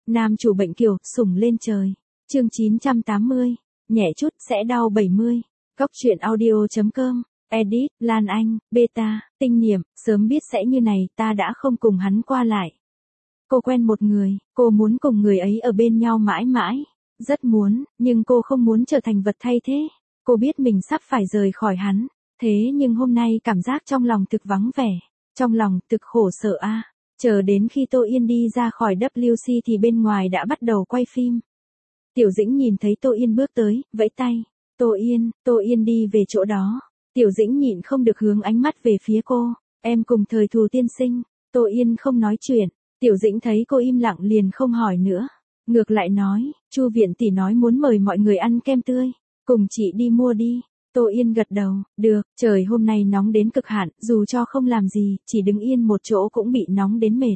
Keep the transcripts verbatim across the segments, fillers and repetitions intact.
Nam chủ bệnh kiều, sủng lên trời. Chương chín trăm tám mươi. Nhẹ chút sẽ đau bảy mươi. Góc truyện audio chấm com. Edit, Lan Anh, Beta, Tinh Niệm, sớm biết sẽ như này, ta đã không cùng hắn qua lại. Cô quen một người, cô muốn cùng người ấy ở bên nhau mãi mãi. Rất muốn, nhưng cô không muốn trở thành vật thay thế. Cô biết mình sắp phải rời khỏi hắn. Thế nhưng hôm nay cảm giác trong lòng thực vắng vẻ. Trong lòng thực khổ sở a. À. Chờ đến khi Tô Yên đi ra khỏi W C thì bên ngoài đã bắt đầu quay phim. Tiểu Dĩnh nhìn thấy Tô Yên bước tới, vẫy tay. Tô Yên, Tô Yên đi về chỗ đó. Tiểu Dĩnh nhịn không được hướng ánh mắt về phía cô. Em cùng thời thù tiên sinh. Tô Yên không nói chuyện. Tiểu Dĩnh thấy cô im lặng liền không hỏi nữa. Ngược lại nói, Chu viện tỷ nói muốn mời mọi người ăn kem tươi. Cùng chị đi mua đi. Tô Yên gật đầu, được, trời hôm nay nóng đến cực hạn, dù cho không làm gì, chỉ đứng yên một chỗ cũng bị nóng đến mệt.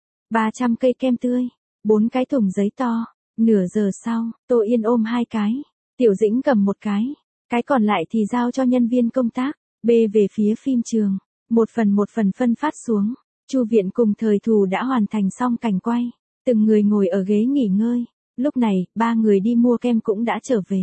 ba trăm cây kem tươi, bốn cái thùng giấy to, nửa giờ sau, Tô Yên ôm hai cái, Tiểu Dĩnh cầm một cái, cái còn lại thì giao cho nhân viên công tác, bê về phía phim trường, một phần một phần phân phát xuống. Chu viện cùng thời thù đã hoàn thành xong cảnh quay, từng người ngồi ở ghế nghỉ ngơi, lúc này, ba người đi mua kem cũng đã trở về.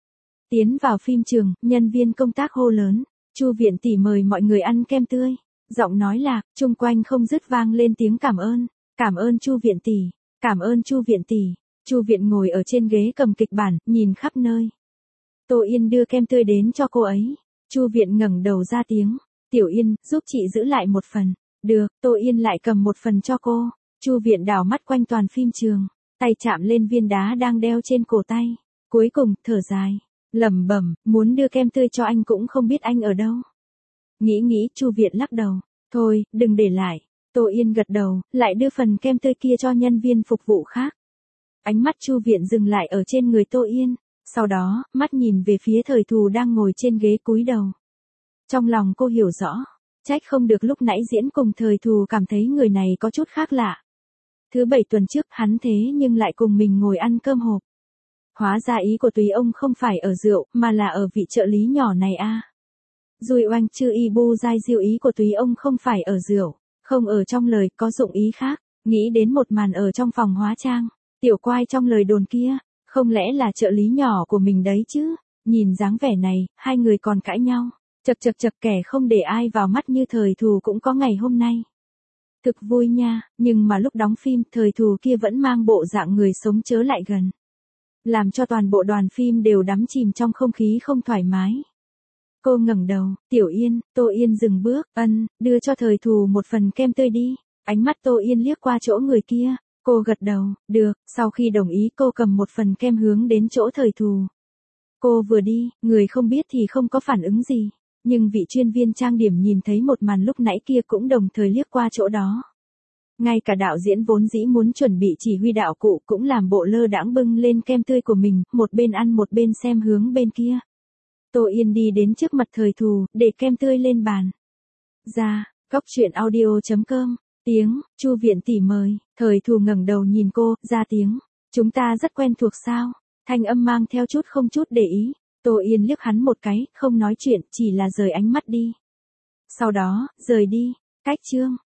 Tiến vào phim trường, nhân viên công tác hô lớn, Chu viện tỷ mời mọi người ăn kem tươi. Giọng nói lạc, chung quanh không dứt vang lên tiếng cảm ơn, cảm ơn Chu viện tỷ, cảm ơn Chu viện tỷ. Chu viện ngồi ở trên ghế cầm kịch bản, nhìn khắp nơi. Tô Yên đưa kem tươi đến cho cô ấy. Chu viện ngẩng đầu ra tiếng, Tiểu Yên, giúp chị giữ lại một phần. Được, Tô Yên lại cầm một phần cho cô. Chu viện đảo mắt quanh toàn phim trường, tay chạm lên viên đá đang đeo trên cổ tay. Cuối cùng, thở dài. Lẩm bẩm, muốn đưa kem tươi cho anh cũng không biết anh ở đâu. Nghĩ nghĩ, Chu viện lắc đầu, thôi, đừng để lại. Tô Yên gật đầu, lại đưa phần kem tươi kia cho nhân viên phục vụ khác. Ánh mắt Chu viện dừng lại ở trên người Tô Yên, sau đó, mắt nhìn về phía thời thù đang ngồi trên ghế cúi đầu. Trong lòng cô hiểu rõ, trách không được lúc nãy diễn cùng thời thù cảm thấy người này có chút khác lạ. Thứ bảy tuần trước hắn thế nhưng lại cùng mình ngồi ăn cơm hộp. Hóa ra ý của Tùy ông không phải ở rượu, mà là ở vị trợ lý nhỏ này a. À. Dùi oanh chư y bu dai diệu ý của Tùy ông không phải ở rượu, không ở trong lời, có dụng ý khác. Nghĩ đến một màn ở trong phòng hóa trang, tiểu quai trong lời đồn kia, không lẽ là trợ lý nhỏ của mình đấy chứ? Nhìn dáng vẻ này, hai người còn cãi nhau, chật chật chật kẻ không để ai vào mắt như thời thù cũng có ngày hôm nay. Thực vui nha, nhưng mà lúc đóng phim, thời thù kia vẫn mang bộ dạng người sống chớ lại gần. Làm cho toàn bộ đoàn phim đều đắm chìm trong không khí không thoải mái. Cô ngẩng đầu, Tiểu Yên, Tô Yên dừng bước, ân, đưa cho thời thù một phần kem tươi đi. Ánh mắt Tô Yên liếc qua chỗ người kia, cô gật đầu, được, sau khi đồng ý cô cầm một phần kem hướng đến chỗ thời thù. Cô vừa đi, người không biết thì không có phản ứng gì, nhưng vị chuyên viên trang điểm nhìn thấy một màn lúc nãy kia cũng đồng thời liếc qua chỗ đó. Ngay cả đạo diễn vốn dĩ muốn chuẩn bị chỉ huy đạo cụ cũng làm bộ lơ đãng bưng lên kem tươi của mình, một bên ăn một bên xem hướng bên kia. Tô Yên đi đến trước mặt thời thù, để kem tươi lên bàn. Ra, góc truyện audio chấm com, tiếng, Chu viện tỷ mời, thời thù ngẩng đầu nhìn cô, ra tiếng, chúng ta rất quen thuộc sao, thanh âm mang theo chút không chút để ý. Tô Yên liếc hắn một cái, không nói chuyện, chỉ là rời ánh mắt đi. Sau đó, rời đi, cách chương.